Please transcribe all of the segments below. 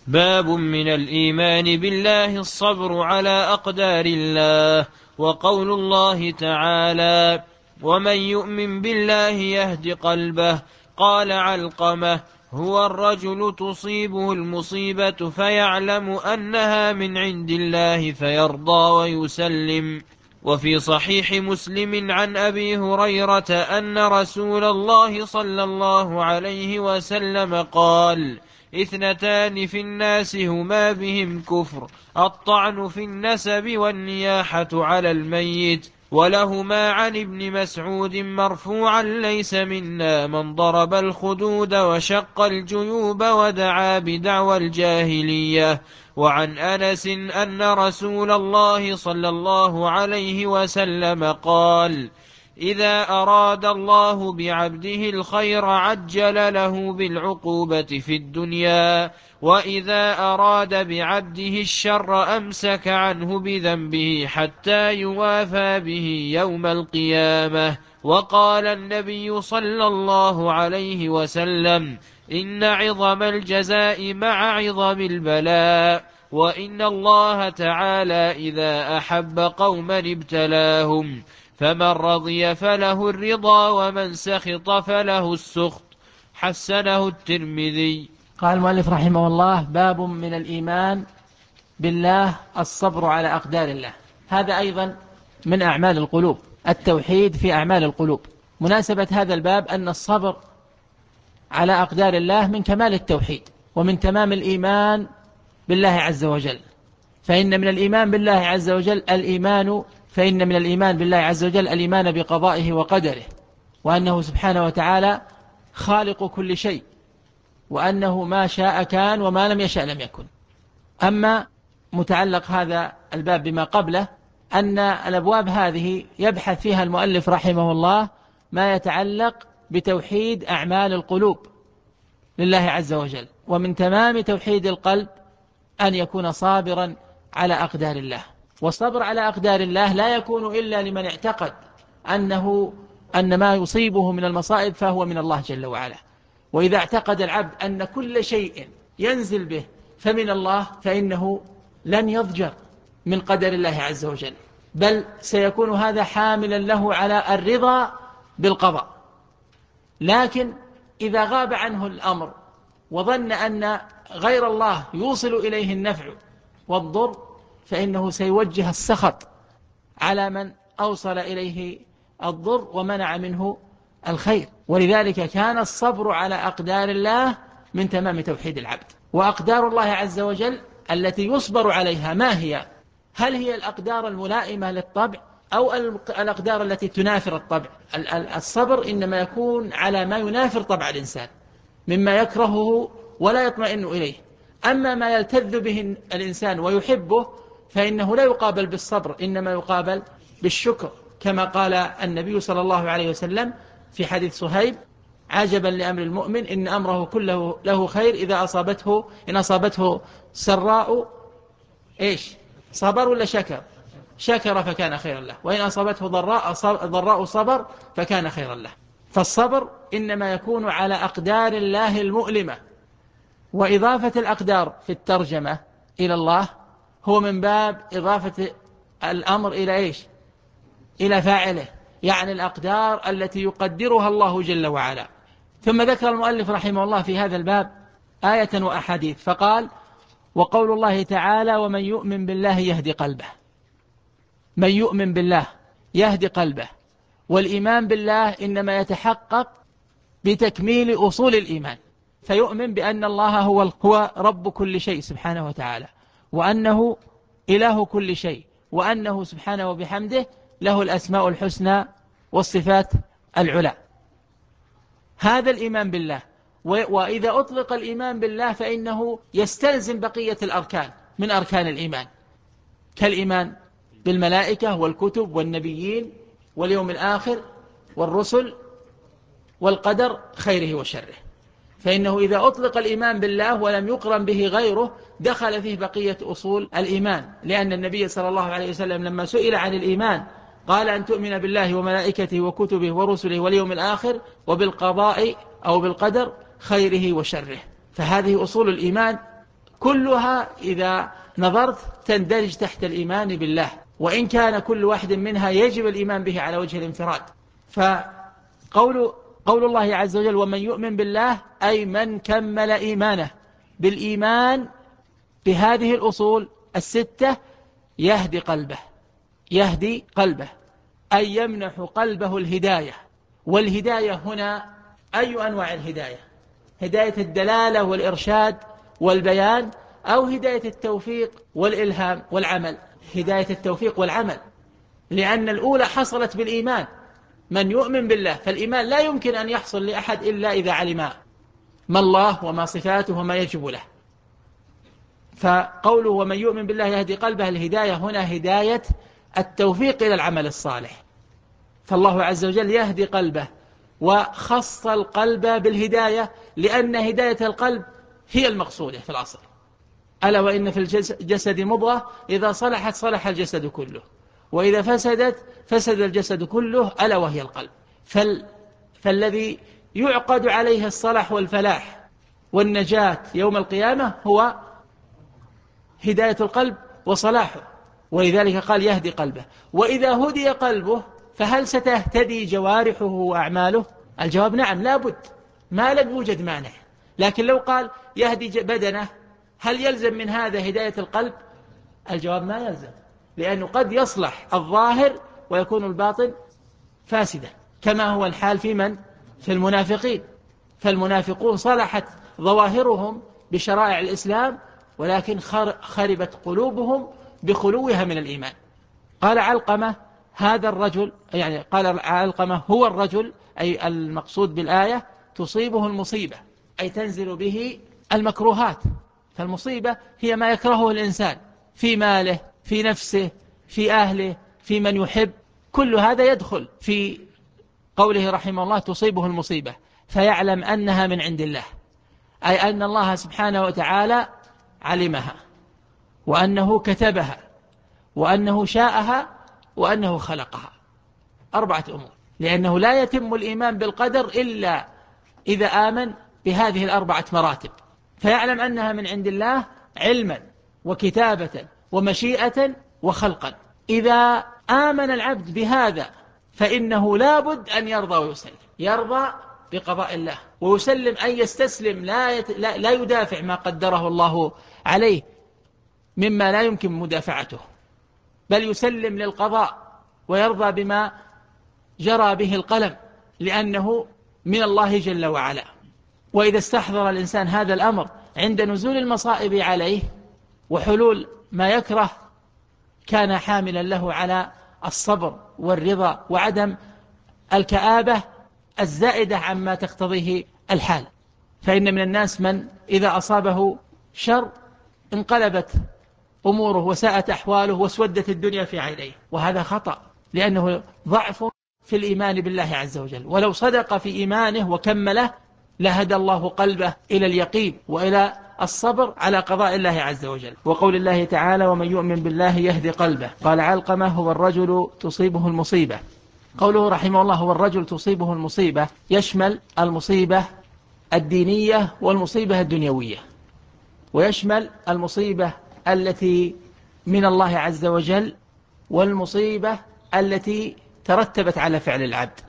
باب من الإيمان بالله الصبر على أقدار الله. وقول الله تعالى: ومن يؤمن بالله يهد قلبه. قال علقمة: هو الرجل تصيبه المصيبة فيعلم أنها من عند الله فيرضى ويسلم. وفي صحيح مسلم عن أبي هريرة أن رسول الله صلى الله عليه وسلم قال: اثنتان في الناس هما بهم كفر: الطعن في النسب والنياحة على الميت. ولهما عن ابن مسعود مرفوعا: ليس منا من ضرب الخدود وشق الجيوب ودعا بدعوى الجاهلية. وعن أنس أن رسول الله صلى الله عليه وسلم قال: إذا أراد الله بعبده الخير عجل له بالعقوبة في الدنيا، وإذا أراد بعبده الشر أمسك عنه بذنبه حتى يوافى به يوم القيامة. وقال النبي صلى الله عليه وسلم: إن عظم الجزاء مع عظم البلاء، وإن الله تعالى إذا أحب قوما ابتلاهم، فمن رضي فله الرضا ومن سخط فله السخط. حسنه الترمذي. قال المؤلف رحمه الله: باب من الإيمان بالله الصبر على أقدار الله. هذا أيضا من أعمال القلوب، التوحيد في أعمال القلوب. مناسبة هذا الباب أن الصبر على أقدار الله من كمال التوحيد ومن تمام الإيمان بالله عز وجل. فإن من الإيمان بالله عز وجل الإيمان بقضائه وقدره، وأنه سبحانه وتعالى خالق كل شيء، وأنه ما شاء كان وما لم يشأ لم يكن. أما متعلق هذا الباب بما قبله، أن الأبواب هذه يبحث فيها المؤلف رحمه الله ما يتعلق بتوحيد أعمال القلوب لله عز وجل. ومن تمام توحيد القلب أن يكون صابرا على أقدار الله. والصبر على أقدار الله لا يكون إلا لمن اعتقد أن ما يصيبه من المصائب فهو من الله جل وعلا. وإذا اعتقد العبد أن كل شيء ينزل به فمن الله، فإنه لن يضجر من قدر الله عز وجل، بل سيكون هذا حاملا له على الرضا بالقضاء. لكن إذا غاب عنه الأمر وظن أن غير الله يوصل إليه النفع والضر، فإنه سيوجه السخط على من أوصل إليه الضر ومنع منه الخير. ولذلك كان الصبر على أقدار الله من تمام توحيد العبد. وأقدار الله عز وجل التي يصبر عليها ما هي؟ هل هي الأقدار الملائمة للطبع أو الأقدار التي تنافر الطبع؟ الصبر إنما يكون على ما ينافر طبع الإنسان مما يكرهه ولا يطمئن إليه. أما ما يلتذ به الإنسان ويحبه فإنه لا يقابل بالصبر، إنما يقابل بالشكر، كما قال النبي صلى الله عليه وسلم في حديث صهيب: عجبا لأمر المؤمن إن أمره كله له خير إن أصابته سراء صبر ولا شكر فكان خيرا له، وإن أصابته ضراء صبر فكان خيرا له. فالصبر إنما يكون على أقدار الله المؤلمة. وإضافة الأقدار في الترجمة إلى الله هو من باب إضافة الأمر إلى فاعله، يعني الأقدار التي يقدرها الله جل وعلا. ثم ذكر المؤلف رحمه الله في هذا الباب آية وأحاديث، فقال: وقول الله تعالى: ومن يؤمن بالله يهدي قلبه. من يؤمن بالله يهدي قلبه. والإيمان بالله إنما يتحقق بتكميل أصول الإيمان، فيؤمن بأن الله هو رب كل شيء سبحانه وتعالى، وأنه إله كل شيء، وأنه سبحانه وبحمده له الأسماء الحسنى والصفات العلى. هذا الإيمان بالله. وإذا أطلق الإيمان بالله فإنه يستلزم بقية الأركان من أركان الإيمان، كالإيمان بالملائكة والكتب والنبيين واليوم الآخر والرسل والقدر خيره وشره. فإنه إذا أطلق الإيمان بالله ولم يقرن به غيره دخل فيه بقية أصول الإيمان، لأن النبي صلى الله عليه وسلم لما سئل عن الإيمان قال: أن تؤمن بالله وملائكته وكتبه ورسله واليوم الآخر وبالقضاء أو بالقدر خيره وشره. فهذه أصول الإيمان كلها إذا نظرت تندرج تحت الإيمان بالله، وإن كان كل واحد منها يجب الإيمان به على وجه الانفراد. قول الله عز وجل ومن يؤمن بالله أي من كمل إيمانه بالإيمان بهذه الأصول الستة يهدي قلبه أي يمنح قلبه الهداية. والهداية هنا أي أنواع الهداية؟ هداية الدلالة والإرشاد والبيان، أو هداية التوفيق والإلهام والعمل؟ هداية التوفيق والعمل، لأن الأولى حصلت بالإيمان، من يؤمن بالله، فالإيمان لا يمكن أن يحصل لأحد إلا إذا علم ما الله وما صفاته وما يجب له. فقوله ومن يؤمن بالله يهدي قلبه، الهداية هنا هداية التوفيق إلى العمل الصالح، فالله عز وجل يهدي قلبه، وخص القلب بالهداية لأن هداية القلب هي المقصودة في الأصل. ألا وإن في الجسد مضغة إذا صلحت صلح الجسد كله، وإذا فسدت فسد الجسد كله، ألا وهي القلب. فالذي يعقد عليه الصلاح والفلاح والنجاة يوم القيامة هو هداية القلب وصلاحه، ولذلك قال يهدي قلبه. وإذا هدي قلبه فهل ستهتدي جوارحه وأعماله؟ الجواب نعم، لا بد، ما لم يوجد مانع. لكن لو قال يهدي بدنه، هل يلزم من هذا هداية القلب؟ الجواب ما يلزم، لأنه قد يصلح الظاهر ويكون الباطن فاسدا، كما هو الحال في المنافقين. فالمنافقون صلحت ظواهرهم بشرائع الإسلام، ولكن خربت قلوبهم بخلوها من الإيمان. قال علقمة هذا الرجل، يعني قال علقمة هو الرجل، أي المقصود بالآية تصيبه المصيبة، أي تنزل به المكروهات. فالمصيبة هي ما يكرهه الإنسان في ماله، في نفسه، في أهله، في من يحب، كل هذا يدخل في قوله رحمه الله تصيبه المصيبة، فيعلم أنها من عند الله، أي أن الله سبحانه وتعالى علمها، وأنه كتبها، وأنه شاءها، وأنه خلقها. 4 أمور، لأنه لا يتم الإيمان بالقدر إلا إذا آمن بهذه 4 مراتب. فيعلم أنها من عند الله علما وكتابة ومشيئة وخلقا. إذا آمن العبد بهذا فإنه لابد أن يرضى ويسلم، يرضى بقضاء الله ويسلم، أن يستسلم، لا يدافع ما قدره الله عليه مما لا يمكن مدافعته، بل يسلم للقضاء ويرضى بما جرى به القلم، لأنه من الله جل وعلا. وإذا استحضر الإنسان هذا الأمر عند نزول المصائب عليه وحلول ما يكره، كان حاملا له على الصبر والرضا وعدم الكآبة الزائدة عما تقتضيه الحال. فإن من الناس من إذا أصابه شر انقلبت أموره وساءت أحواله واسودت الدنيا في عينيه، وهذا خطأ، لأنه ضعف في الإيمان بالله عز وجل. ولو صدق في إيمانه وكمله لهدى الله قلبه إلى اليقين وإلى الصبر على قضاء الله عز وجل. وقول الله تعالى ومن يؤمن بالله يهدي قلبه، قال علقمة هو الرجل تصيبه المصيبة. قوله رحمه الله هو الرجل تصيبه المصيبة يشمل المصيبة الدينية والمصيبة الدنيوية، ويشمل المصيبة التي من الله عز وجل والمصيبة التي ترتبت على فعل العبد.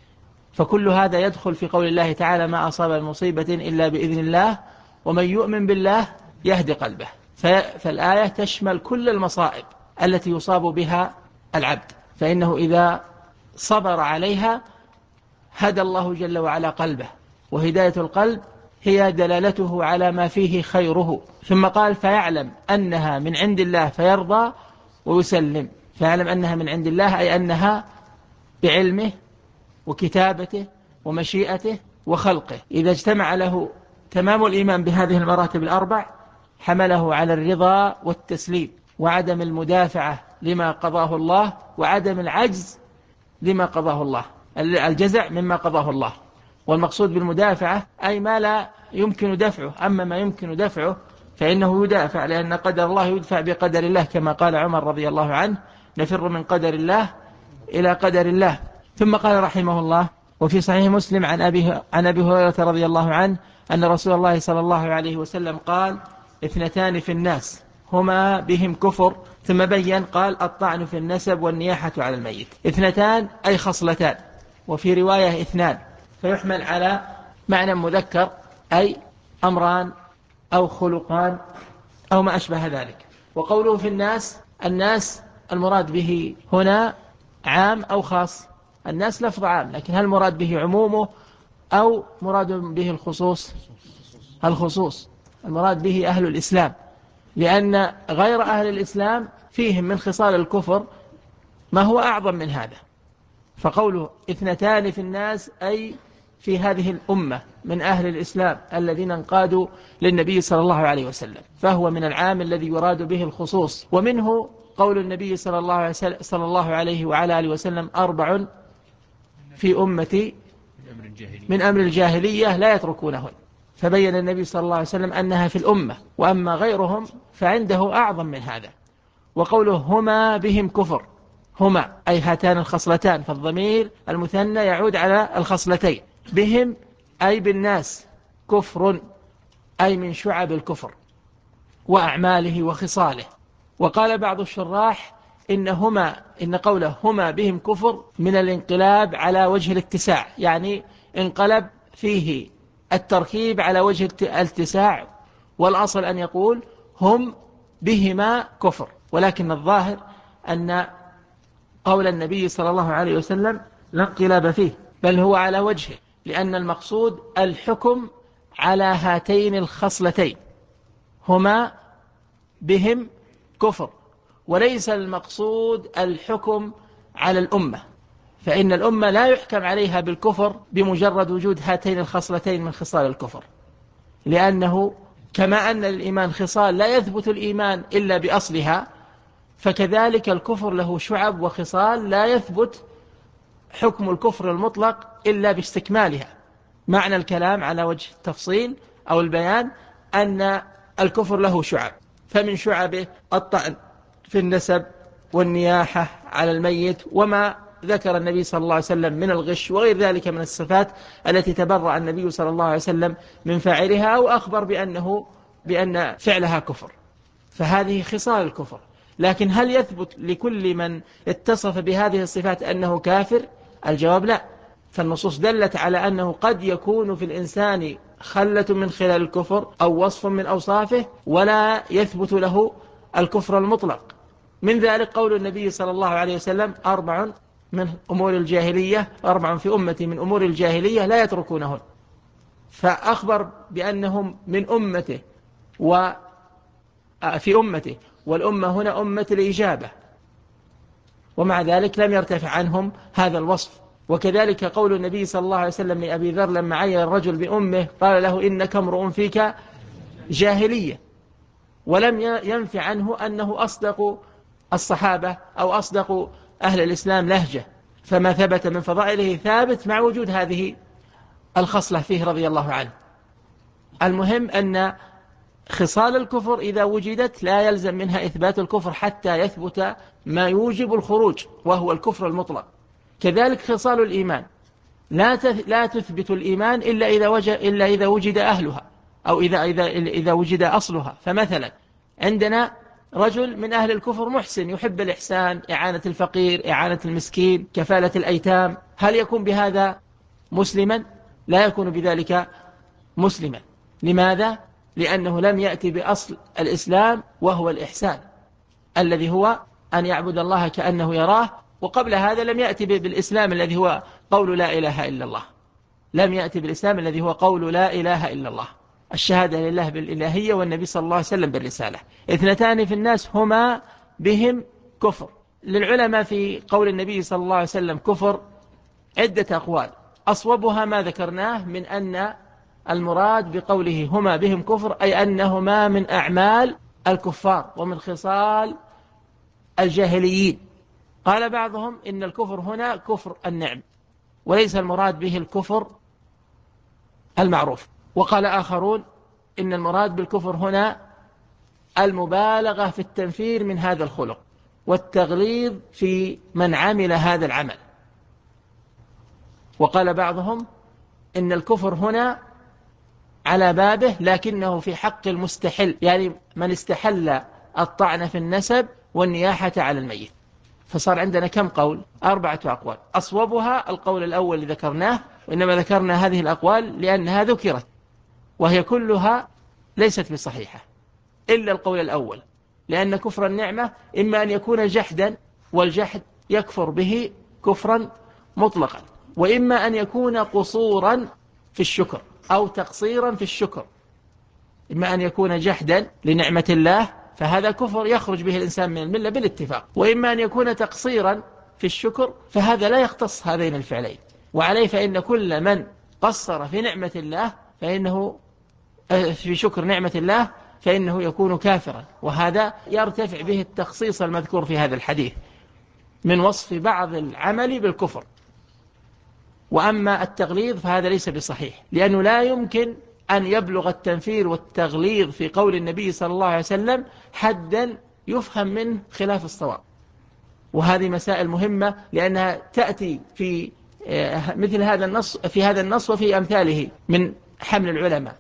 فكل هذا يدخل في قول الله تعالى ما أصاب المصيبة إلا بإذن الله ومن يؤمن بالله يهدي قلبه. فالآية تشمل كل المصائب التي يصاب بها العبد، فإنه إذا صبر عليها هدى الله جل وعلا قلبه، وهداية القلب هي دلالته على ما فيه خيره. ثم قال فيعلم أنها من عند الله فيرضى ويسلم. فيعلم أنها من عند الله أي أنها بعلمه وكتابته ومشيئته وخلقه. إذا اجتمع له تمام الإيمان بهذه المراتب 4 حمله على الرضا والتسليم وعدم المدافعة لما قضاه الله، وعدم العجز لما قضاه الله، الجزع مما قضاه الله. والمقصود بالمدافعة أي ما لا يمكن دفعه، أما ما يمكن دفعه فإنه يدافع، لأن قدر الله يدفع بقدر الله، كما قال عمر رضي الله عنه نفر من قدر الله إلى قدر الله. ثم قال رحمه الله وفي صحيح مسلم عن أبي هريرة رضي الله عنه أن رسول الله صلى الله عليه وسلم قال اثنتان في الناس هما بهم كفر، ثم بين قال الطعن في النسب والنياحة على الميت. اثنتان أي خصلتان، وفي رواية اثنان، فيحمل على معنى مذكر أي أمران أو خلقان أو ما أشبه ذلك. وقوله في الناس، الناس المراد به هنا عام أو خاص؟ الناس لفظ عام، لكن هل مراد به عمومه أو مراد به الخصوص؟ الخصوص، المراد به أهل الإسلام، لأن غير أهل الإسلام فيهم من خصال الكفر ما هو أعظم من هذا. فقوله اثنتان في الناس أي في هذه الأمة من أهل الإسلام الذين انقادوا للنبي صلى الله عليه وسلم، فهو من العام الذي يراد به الخصوص. ومنه قول النبي صلى الله عليه وعلى آله وسلم 4 في أمتي من أمر الجاهلية لا يتركونهن، فبين النبي صلى الله عليه وسلم أنها في الأمة، وأما غيرهم فعنده أعظم من هذا. وقوله هما بهم كفر، هما أي هاتان الخصلتان، فالضمير المثنى يعود على الخصلتين، بهم أي بالناس، كفر أي من شعب الكفر وأعماله وخصاله. وقال بعض الشراح إن قوله هما بهم كفر من الانقلاب على وجه الاتساع، يعني انقلب فيه التركيب على وجه الاتساع، والأصل أن يقول هم بهما كفر، ولكن الظاهر أن قول النبي صلى الله عليه وسلم لا انقلاب فيه، بل هو على وجهه، لأن المقصود الحكم على هاتين الخصلتين، هما بهم كفر، وليس المقصود الحكم على الأمة، فإن الأمة لا يحكم عليها بالكفر بمجرد وجود هاتين الخصلتين من خصال الكفر، لأنه كما أن الإيمان خصال لا يثبت الإيمان إلا بأصلها، فكذلك الكفر له شعب وخصال لا يثبت حكم الكفر المطلق إلا باستكمالها. معنى الكلام على وجه التفصيل أو البيان أن الكفر له شعب، فمن شعبه الطعن في النسب والنياحة على الميت، وما ذكر النبي صلى الله عليه وسلم من الغش وغير ذلك من الصفات التي تبرأ النبي صلى الله عليه وسلم من فاعلها، أو أخبر بأن فعلها كفر، فهذه خصال الكفر. لكن هل يثبت لكل من اتصف بهذه الصفات أنه كافر؟ الجواب لا، فالنصوص دلت على أنه قد يكون في الإنسان خلة من خلال الكفر أو وصف من أوصافه ولا يثبت له الكفر المطلق. من ذلك قول النبي صلى الله عليه وسلم 4 من أمور الجاهلية، 4 في أمتي من أمور الجاهلية لا يتركونهن، فأخبر بأنهم من أمته وفي أمته، والأمة هنا أمة الإجابة، ومع ذلك لم يرتفع عنهم هذا الوصف. وكذلك قول النبي صلى الله عليه وسلم لأبي ذر لما عين الرجل بأمه قال له إنك امرؤ فيك جاهلية، ولم ينفع عنه أنه أصدق الصحابة أو أصدق أهل الإسلام لهجة، فما ثبت من فضائله ثابت مع وجود هذه الخصلة فيه رضي الله عنه. المهم أن خصال الكفر إذا وجدت لا يلزم منها إثبات الكفر حتى يثبت ما يوجب الخروج وهو الكفر المطلق. كذلك خصال الإيمان لا تثبت الإيمان إلا إذا وجد أهلها، أو إذا وجد أصلها. فمثلا عندنا رجل من أهل الكفر محسن يحب الإحسان، إعانة الفقير، إعانة المسكين، كفالة الأيتام، هل يكون بهذا مسلما؟ لا يكون بذلك مسلما. لماذا؟ لأنه لم يأتي بأصل الإسلام وهو الإحسان الذي هو أن يعبد الله كأنه يراه، وقبل هذا لم يأتي بالإسلام الذي هو قول لا إله إلا الله، لم يأتي بالإسلام الذي هو قول لا إله إلا الله، الشهادة لله بالإلهية والنبي صلى الله عليه وسلم بالرسالة. 2 في الناس هما بهم كفر. للعلماء في قول النبي صلى الله عليه وسلم كفر عدة أقوال، أصوبها ما ذكرناه من أن المراد بقوله هما بهم كفر أي أنهما من أعمال الكفار ومن خصال الجاهليين. قال بعضهم إن الكفر هنا كفر النعم، وليس المراد به الكفر المعروف. وقال آخرون إن المراد بالكفر هنا المبالغة في التنفير من هذا الخلق والتغليظ في من عمل هذا العمل. وقال بعضهم إن الكفر هنا على بابه، لكنه في حق المستحل، يعني من استحل الطعن في النسب والنياحة على الميت. فصار عندنا كم قول؟ 4 أقوال. أصوبها القول الأول اللي ذكرناه، وإنما ذكرنا هذه الأقوال لأنها ذكرت، وهي كلها ليست بصحيحة إلا القول الأول، لأن كفر النعمة إما أن يكون جحدا، والجحد يكفر به كفرا مطلقا، وإما أن يكون قصورا في الشكر أو تقصيرا في الشكر. إما أن يكون جحدا لنعمة الله فهذا كفر يخرج به الإنسان من الملة بالاتفاق، وإما أن يكون تقصيرا في الشكر فهذا لا يختص هذين الفعلين. وعليه فإن كل من قصر في نعمة الله فإنه في شكر نعمة الله فإنه يكون كافرا، وهذا يرتفع به التخصيص المذكور في هذا الحديث من وصف بعض العمل بالكفر. وأما التغليظ فهذا ليس بصحيح، لأنه لا يمكن أن يبلغ التنفير والتغليظ في قول النبي صلى الله عليه وسلم حدا يفهم منه خلاف الصواب. وهذه مسائل مهمة لأنها تأتي في مثل هذا النص، في هذا النص وفي أمثاله من حمل العلماء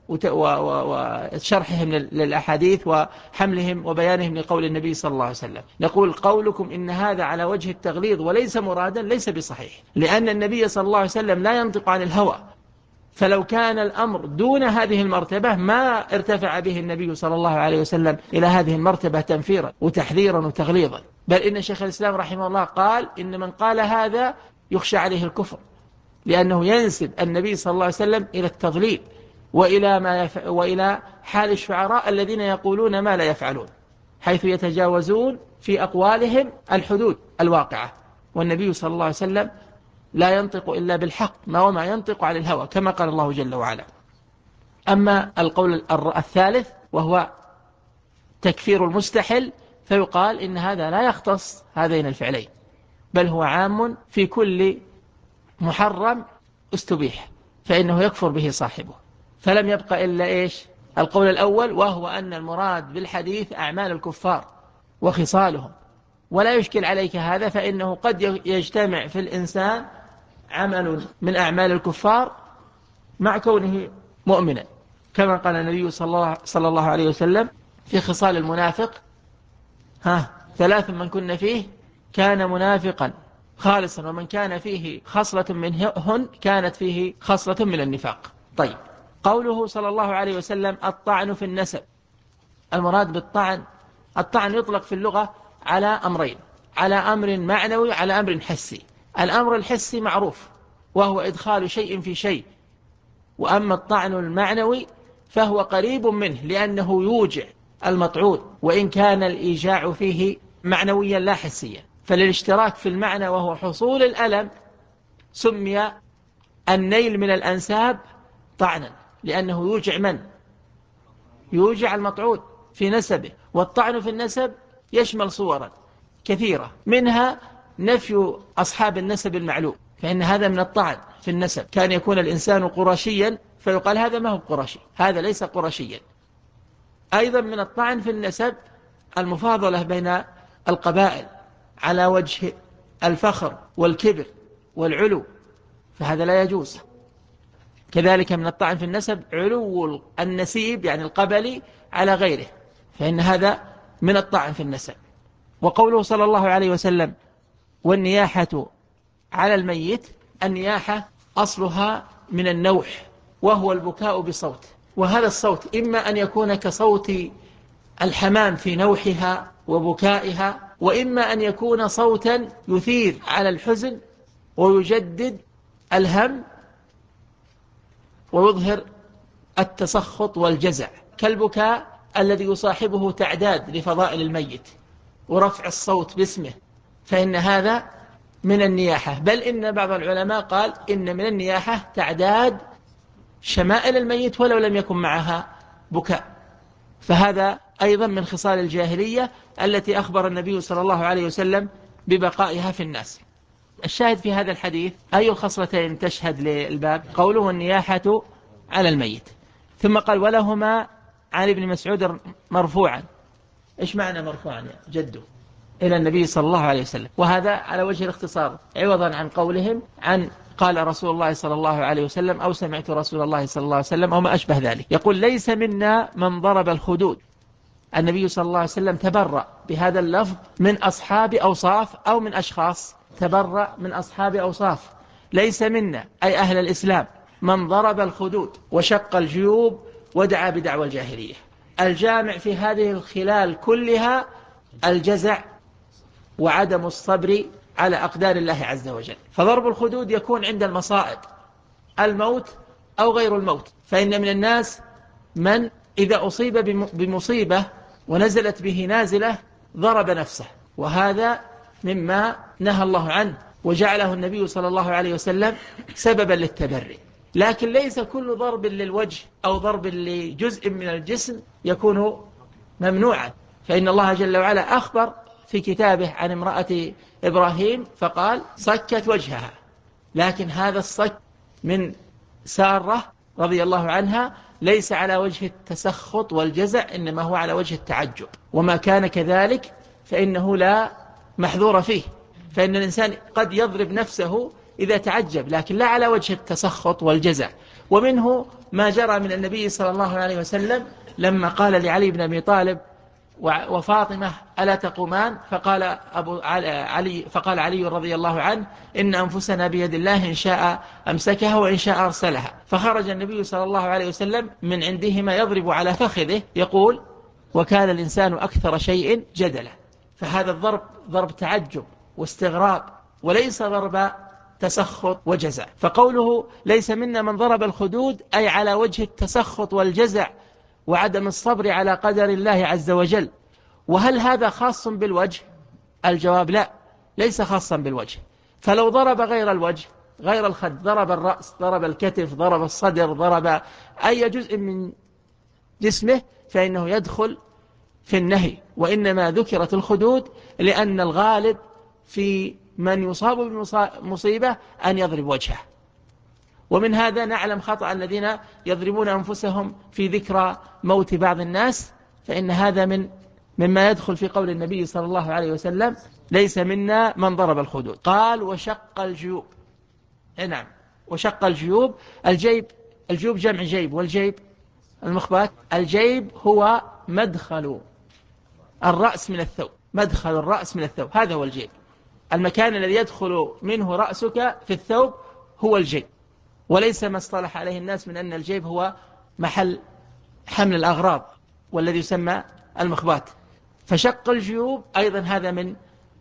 وشرحهم للأحاديث وحملهم وبيانهم لقول النبي صلى الله عليه وسلم. نقول قولكم إن هذا على وجه التغليظ وليس مرادا ليس بصحيح، لأن النبي صلى الله عليه وسلم لا ينطق عن الهوى، فلو كان الأمر دون هذه المرتبة ما ارتفع به النبي صلى الله عليه وسلم إلى هذه المرتبة تنفيرا وتحذيرا وتغليظا. بل إن شيخ الإسلام رحمه الله قال إن من قال هذا يخشى عليه الكفر، لأنه ينسب النبي صلى الله عليه وسلم إلى التضليل وإلى حال الشعراء الذين يقولون ما لا يفعلون، حيث يتجاوزون في أقوالهم الحدود الواقعة. والنبي صلى الله عليه وسلم لا ينطق إلا بالحق وما ينطق عن الهوى كما قال الله جل وعلا. أما القول الثالث وهو تكفير المستحل فيقال إن هذا لا يختص هذين الفعلين، بل هو عام في كل محرم استبيح فإنه يكفر به صاحبه. فلم يبقى إلا إيش؟ القول الأول، وهو أن المراد بالحديث أعمال الكفار وخصالهم. ولا يشكل عليك هذا، فإنه قد يجتمع في الإنسان عمل من أعمال الكفار مع كونه مؤمنا، كما قال النبي صلى الله عليه وسلم في خصال المنافق: 3 من كن فيه كان منافقا خالصا، ومن كان فيه خصلة منهن كانت فيه خصلة من النفاق. طيب، قوله صلى الله عليه وسلم الطعن في النسب، المراد بالطعن، الطعن يطلق في اللغة على أمرين: على أمر معنوي على أمر حسي. الأمر الحسي معروف وهو إدخال شيء في شيء، وأما الطعن المعنوي فهو قريب منه لأنه يوجع المطعون، وإن كان الإيجاع فيه معنويا لا حسيا. فللاشتراك في المعنى وهو حصول الألم سمي النيل من الأنساب طعنا، لأنه يوجع من؟ يوجع المطعون في نسبه. والطعن في النسب يشمل صورا كثيرة، منها نفي أصحاب النسب المعلوم، فإن هذا من الطعن في النسب. كان يكون الإنسان قرشيا فيقال هذا ما هو قرشي، هذا ليس قرشيا. أيضا من الطعن في النسب المفاضلة بين القبائل على وجه الفخر والكبر والعلو، فهذا لا يجوز. كذلك من الطعن في النسب علو النسيب يعني القبلي على غيره، فإن هذا من الطعن في النسب. وقوله صلى الله عليه وسلم والنياحة على الميت، النياحة أصلها من النوح وهو البكاء بصوت، وهذا الصوت إما أن يكون كصوت الحمام في نوحها وبكائها، وإما أن يكون صوتا يثير على الحزن ويجدد الهم ويظهر التسخط والجزع، كالبكاء الذي يصاحبه تعداد لفضائل الميت ورفع الصوت باسمه، فإن هذا من النياحة. بل إن بعض العلماء قال إن من النياحة تعداد شمائل الميت ولو لم يكن معها بكاء، فهذا أيضا من خصال الجاهلية التي أخبر النبي صلى الله عليه وسلم ببقائها في الناس. الشاهد في هذا الحديث أي الخصلتين تشهد للباب؟ قوله النياحة على الميت. ثم قال ولهما عن ابن مسعود مرفوعا. إيش معنى مرفوعا يا جدو؟ إلى النبي صلى الله عليه وسلم. وهذا على وجه الاختصار عوضا عن قولهم عن قال رسول الله صلى الله عليه وسلم أو سمعت رسول الله صلى الله عليه وسلم أو ما أشبه ذلك. يقول ليس منا من ضرب الخدود. النبي صلى الله عليه وسلم تبرأ بهذا اللفظ من أصحاب أوصاف أو من أشخاص. تبرأ من أصحاب أوصاف. ليس منا أي أهل الإسلام من ضرب الخدود وشق الجيوب ودعا بدعوى الجاهلية. الجامع في هذه الخلال كلها الجزع وعدم الصبر على أقدار الله عز وجل. فضرب الخدود يكون عند المصائب، الموت أو غير الموت. فإن من الناس من إذا أصيب بمصيبة ونزلت به نازلة ضرب نفسه، وهذا مما نهى الله عنه وجعله النبي صلى الله عليه وسلم سببا للتبري. لكن ليس كل ضرب للوجه أو ضرب لجزء من الجسم يكون ممنوعا، فإن الله جل وعلا أخبر في كتابه عن امرأة إبراهيم فقال صكت وجهها، لكن هذا الصك من سارة رضي الله عنها ليس على وجه التسخط والجزع، إنما هو على وجه التعجب، وما كان كذلك فإنه لا محذور فيه. فإن الإنسان قد يضرب نفسه إذا تعجب، لكن لا على وجه التسخط والجزع. ومنه ما جرى من النبي صلى الله عليه وسلم لما قال لعلي بن أبي طالب وفاطمة ألا تقومان، فقال علي رضي الله عنه إن أنفسنا بيد الله إن شاء أمسكها وإن شاء أرسلها. فخرج النبي صلى الله عليه وسلم من عندهما يضرب على فخذه يقول وكان الإنسان أكثر شيء جدلا. فهذا الضرب ضرب تعجب واستغراب وليس ضرب تسخط وجزع. فقوله ليس منا من ضرب الخدود أي على وجه التسخط والجزع وعدم الصبر على قدر الله عز وجل. وهل هذا خاص بالوجه؟ الجواب لا، ليس خاصا بالوجه. فلو ضرب غير الوجه، غير الخد، ضرب الرأس، ضرب الكتف، ضرب الصدر، ضرب أي جزء من جسمه فإنه يدخل في النهي. وإنما ذكرت الخدود لأن الغالب في من يصاب بمصيبة أن يضرب وجهه. ومن هذا نعلم خطأ الذين يضربون أنفسهم في ذكرى موت بعض الناس، فإن هذا مما يدخل في قول النبي صلى الله عليه وسلم ليس منا من ضرب الخدود. قال وشق الجيوب. نعم، وشق الجيوب. الجيوب جمع جيب، والجيب المخبات. الجيب هو مدخل الرأس من الثوب، مدخل الرأس من الثوب، هذا هو الجيب. المكان الذي يدخل منه رأسك في الثوب هو الجيب، وليس ما اصطلح عليه الناس من أن الجيب هو محل حمل الأغراض والذي يسمى المخبات. فشق الجيوب أيضا هذا من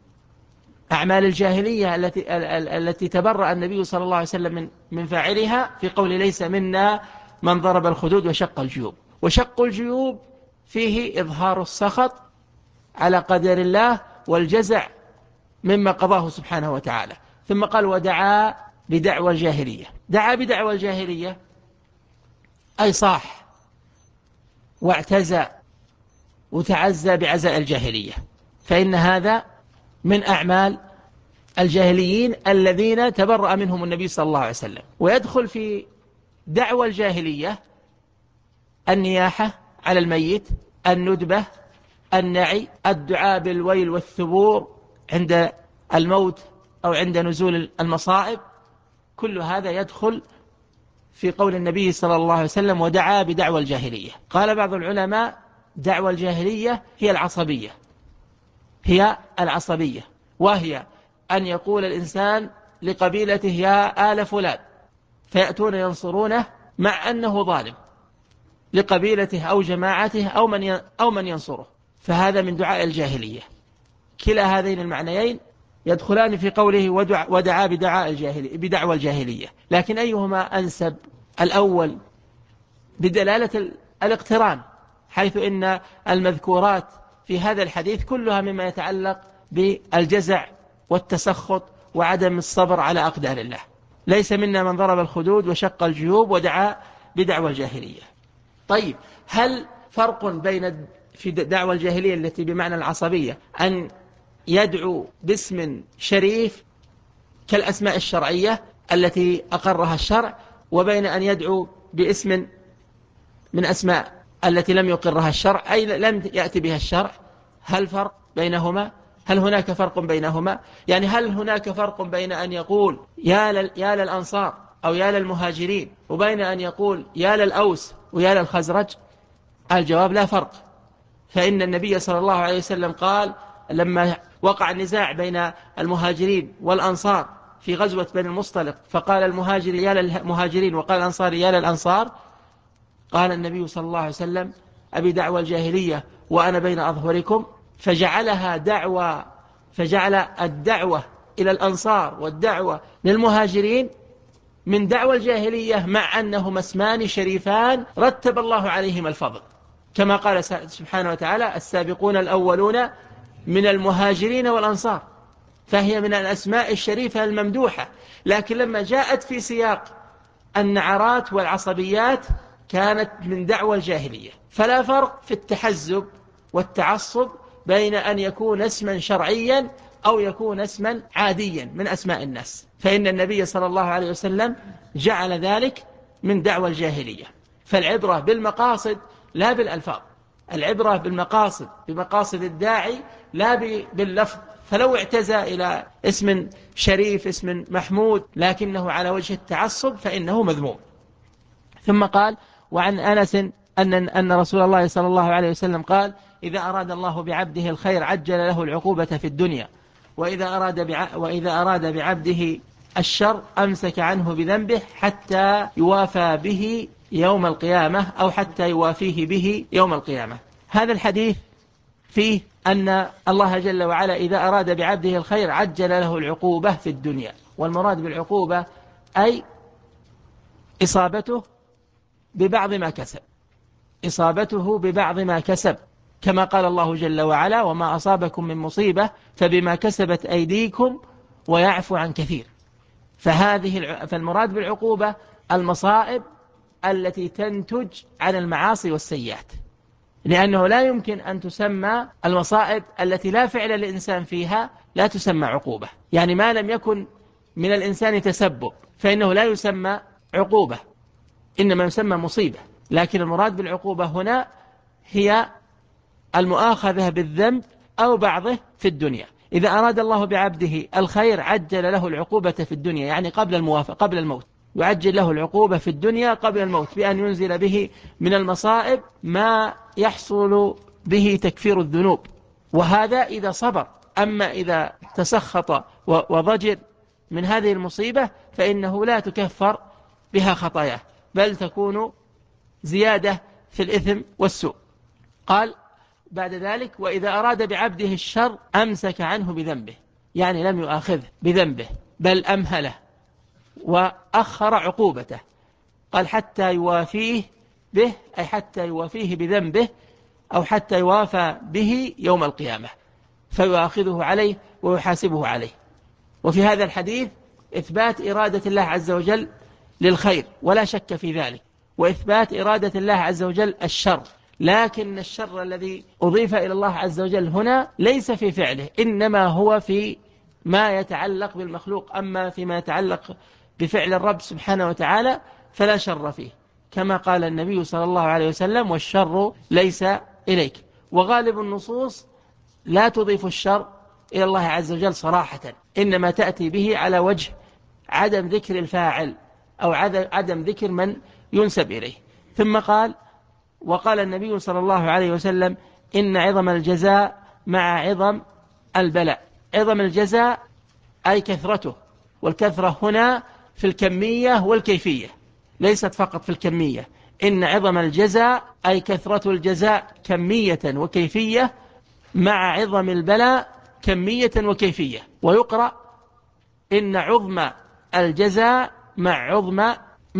أعمال الجاهلية التي تبرأ النبي صلى الله عليه وسلم من فاعلها في قول ليس منا من ضرب الخدود وشق الجيوب. وشق الجيوب فيه إظهار السخط على قدر الله والجزع مما قضاه سبحانه وتعالى. ثم قال ودعا بدعوى الجاهلية. دعا بدعوى الجاهلية أي صاح واعتزى وتعزى بعزاء الجاهلية، فإن هذا من أعمال الجاهليين الذين تبرأ منهم النبي صلى الله عليه وسلم. ويدخل في دعوى الجاهلية النياحة على الميت، الندبة، النعي، الدعاء بالويل والثبور عند الموت أو عند نزول المصائب. كل هذا يدخل في قول النبي صلى الله عليه وسلم ودعا بدعوى الجاهلية. قال بعض العلماء دعوى الجاهلية هي العصبية، هي العصبية، وهي أن يقول الإنسان لقبيلته يا آل فلان، فيأتون ينصرونه مع أنه ظالم لقبيلته أو جماعته أو من ينصره، فهذا من دعاء الجاهلية. كلا هذين المعنيين يدخلان في قوله ودعا بدعوى الجاهلية. لكن أيهما أنسب؟ الأول بدلالة الاقتران، حيث إن المذكورات في هذا الحديث كلها مما يتعلق بالجزع والتسخط وعدم الصبر على أقدار الله. ليس منا من ضرب الخدود وشق الجيوب ودعا بدعوى الجاهلية. طيب، هل فرق بين في دعوى الجاهلية التي بمعنى العصبية أن يدعو باسم شريف كالأسماء الشرعية التي أقرها الشرع، وبين أن يدعو باسم من أسماء التي لم يقرها الشرع أي لم يأتي بها الشرع؟ هل فرق بينهما؟ هل هناك فرق بينهما؟ يعني هل هناك فرق بين أن يقول يا للأنصار أو يا للمهاجرين وبين أن يقول يا للأوس ويا للخزرج؟ الجواب لا فرق. فإن النبي صلى الله عليه وسلم قال لما وقع النزاع بين المهاجرين والأنصار في غزوة بني المصطلق، فقال المهاجر يا للمهاجرين وقال الأنصار يا للأنصار، قال النبي صلى الله عليه وسلم أبي دعوى الجاهلية وأنا بين أظهركم، فجعل الدعوة إلى الأنصار والدعوة للمهاجرين من دعوى الجاهلية، مع أنهما اسمان شريفان رتب الله عليهما الفضل، كما قال سبحانه وتعالى السابقون الأولون من المهاجرين والأنصار، فهي من الأسماء الشريفة الممدوحة. لكن لما جاءت في سياق النعرات والعصبيات كانت من دعوى الجاهلية. فلا فرق في التحزب والتعصب بين أن يكون اسما شرعيا أو يكون اسما عاديا من أسماء الناس، فإن النبي صلى الله عليه وسلم جعل ذلك من دعوى الجاهلية. فالعبرة بالمقاصد لا بالألفاظ، العبرة بالمقاصد، بمقاصد الداعي لا باللفظ. فلو اعتزى إلى اسم شريف اسم محمود لكنه على وجه التعصب فإنه مذموم. ثم قال وعن أنس أن رسول الله صلى الله عليه وسلم قال إذا أراد الله بعبده الخير عجل له العقوبة في الدنيا، وإذا أراد بعبده الشر أمسك عنه بذنبه حتى يوافى به يوم القيامة أو حتى يوافيه به يوم القيامة. هذا الحديث فيه أن الله جل وعلا إذا أراد بعبده الخير عجل له العقوبة في الدنيا، والمراد بالعقوبة أي إصابته ببعض ما كسب، كما قال الله جل وعلا وما أصابكم من مصيبة فبما كسبت أيديكم ويعفو عن كثير. فالمراد بالعقوبة المصائب التي تنتج عن المعاصي والسيئات، لأنه لا يمكن أن تسمى المصائب التي لا فعل للإنسان فيها لا تسمى عقوبة. يعني ما لم يكن من الإنسان تسبب فإنه لا يسمى عقوبة، إنما يسمى مصيبة. لكن المراد بالعقوبة هنا هي المؤاخذة بالذنب أو بعضه في الدنيا. إذا أراد الله بعبده الخير عجل له العقوبة في الدنيا، يعني قبل الموت، يعجل له العقوبة في الدنيا قبل الموت بأن ينزل به من المصائب ما يحصل به تكفير الذنوب، وهذا إذا صبر. أما إذا تسخط وضجر من هذه المصيبة فإنه لا تكفر بها خطاياه، بل تكون زيادة في الإثم والسوء. قال بعد ذلك وإذا أراد بعبده الشر أمسك عنه بذنبه، يعني لم يؤاخذه بذنبه بل أمهله وأخر عقوبته. قال حتى يوافيه به، أي حتى يوافيه بذنبه أو حتى يوافى به يوم القيامة فيؤاخذه عليه ويحاسبه عليه. وفي هذا الحديث إثبات إرادة الله عز وجل للخير ولا شك في ذلك، وإثبات إرادة الله عز وجل الشر، لكن الشر الذي أضيف إلى الله عز وجل هنا ليس في فعله، إنما هو في ما يتعلق بالمخلوق. أما فيما يتعلق بفعل الرب سبحانه وتعالى فلا شر فيه، كما قال النبي صلى الله عليه وسلم والشر ليس إليك. وغالب النصوص لا تضيف الشر إلى الله عز وجل صراحة، إنما تأتي به على وجه عدم ذكر الفاعل أو عدم ذكر من ينسب إليه. ثم قال وقال النبي صلى الله عليه وسلم إن عظم الجزاء مع عظم البلاء. عظم الجزاء أي كثرته، والكثرة هنا في الكمية والكيفية، ليست فقط في الكمية. إن عظم الجزاء أي كثرة الجزاء كمية وكيفية مع عظم البلاء كمية وكيفية. ويقرأ إن عظم الجزاء مع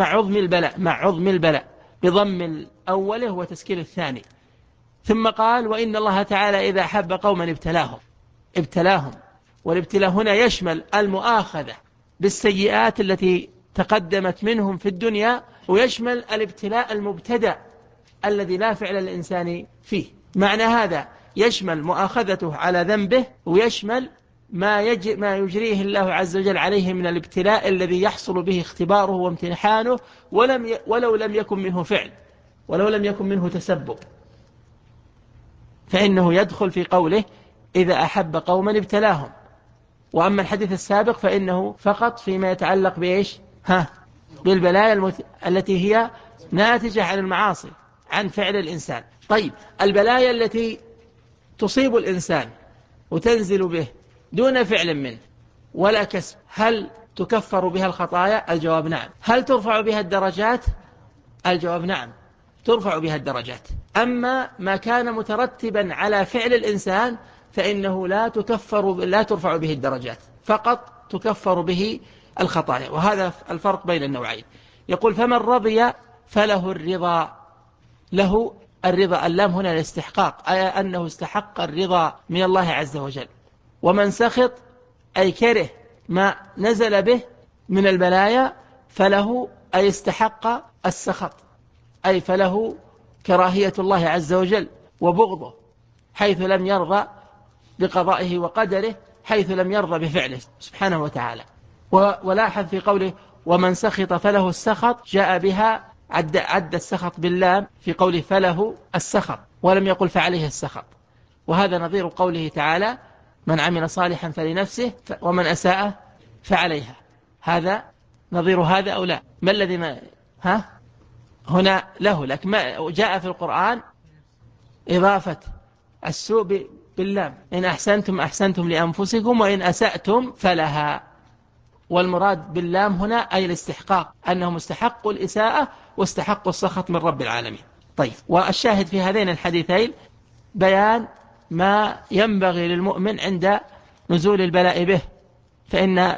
عظم البلاء بضم الأول وتسكين الثاني. ثم قال وإن الله تعالى إذا أحب قوما ابتلاهم. والابتلاء هنا يشمل المؤاخذة بالسيئات التي تقدمت منهم في الدنيا، ويشمل الابتلاء المبتدأ الذي لا فعل الإنسان فيه. معنى هذا يشمل مؤاخذته على ذنبه، ويشمل ما يجريه الله عز وجل عليه من الابتلاء الذي يحصل به اختباره وامتحانه ولو لم يكن منه فعل، ولو لم يكن منه تسبب، فإنه يدخل في قوله إذا أحب قوما ابتلاهم. وأما الحديث السابق فإنه فقط فيما يتعلق بإيش؟ بالبلايا التي هي ناتجة عن المعاصي، عن فعل الإنسان. طيب، البلايا التي تصيب الإنسان وتنزل به دون فعل منه ولا كسب، هل تكفر بها الخطايا؟ الجواب نعم. هل ترفع بها الدرجات؟ الجواب نعم، ترفع بها الدرجات. أما ما كان مترتبا على فعل الإنسان فإنه لا ترفع به الدرجات، فقط تكفر به الخطايا. وهذا الفرق بين النوعين. يقول فمن رضي فله الرضا. له الرضا، اللام هنا الاستحقاق، أي أنه استحق الرضا من الله عز وجل. ومن سخط أي كره ما نزل به من البلايا فله أي استحق السخط، أي فله كراهية الله عز وجل وبغضه، حيث لم يرضى بقضائه وقدره، حيث لم يرضى بفعله سبحانه وتعالى. ولاحظ في قوله ومن سخط فله السخط، جاء بها عد السخط باللام في قوله فله السخط، ولم يقل فعليه السخط. وهذا نظير قوله تعالى من عمل صالحا فلنفسه ومن أساء فعليها. هذا نظير هذا أو لا؟ ما الذي هنا له، لكن ما جاء في القرآن إضافة السوء باللام. إن أحسنتم أحسنتم لأنفسكم وإن أسأتم فلها. والمراد باللام هنا أي الاستحقاق، أنهم استحقوا الإساءة واستحقوا السخط من رب العالمين. طيب، والشاهد في هذين الحديثين بيان ما ينبغي للمؤمن عند نزول البلاء به، فإن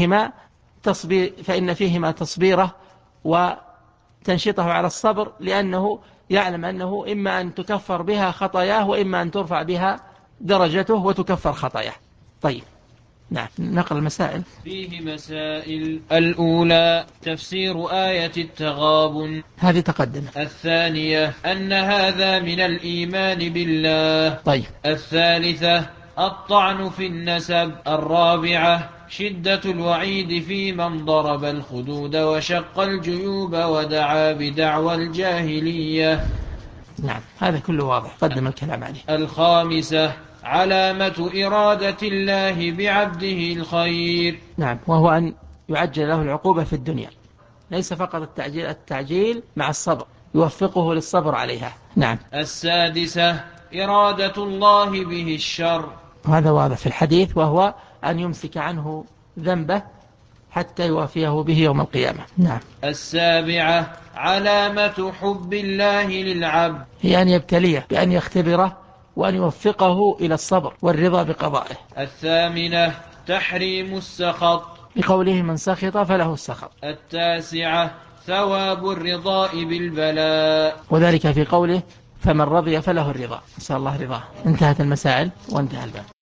فيهما تصبيره وتنشيطه على الصبر، لأنه يعلم أنه إما أن تكفر بها خطاياه وإما أن ترفع بها درجته وتكفر خطاياه. طيب، نعم، نقل المسائل. فيه مسائل: الأولى تفسير آية التغابن، هذه تقدم. الثانية أن هذا من الإيمان بالله. طيب. الثالثة الطعن في النسب. الرابعة شدة الوعيد في من ضرب الخدود وشق الجيوب ودعا بدعوى الجاهلية. نعم، هذا كله واضح، قدم الكلام عليه. الخامسة علامة إرادة الله بعبده الخير. نعم، وهو أن يعجل له العقوبة في الدنيا، ليس فقط التعجيل مع الصبر، يوفقه للصبر عليها. نعم. السادسة إرادة الله به الشر. هذا واضح في الحديث، وهو أن يمسك عنه ذنبه حتى يوافيه به يوم القيامة. نعم. السابعة علامة حب الله للعبد، هي أن يبتليه بأن يختبره وأن يوفقه إلى الصبر والرضا بقضائه. الثامنة تحريم السخط، بقوله من سخط فله السخط. التاسعة ثواب الرضاء بالبلاء، وذلك في قوله فمن رضي فله الرضا. نسأل الله رضاه. انتهت المسائل وانتهى الباب.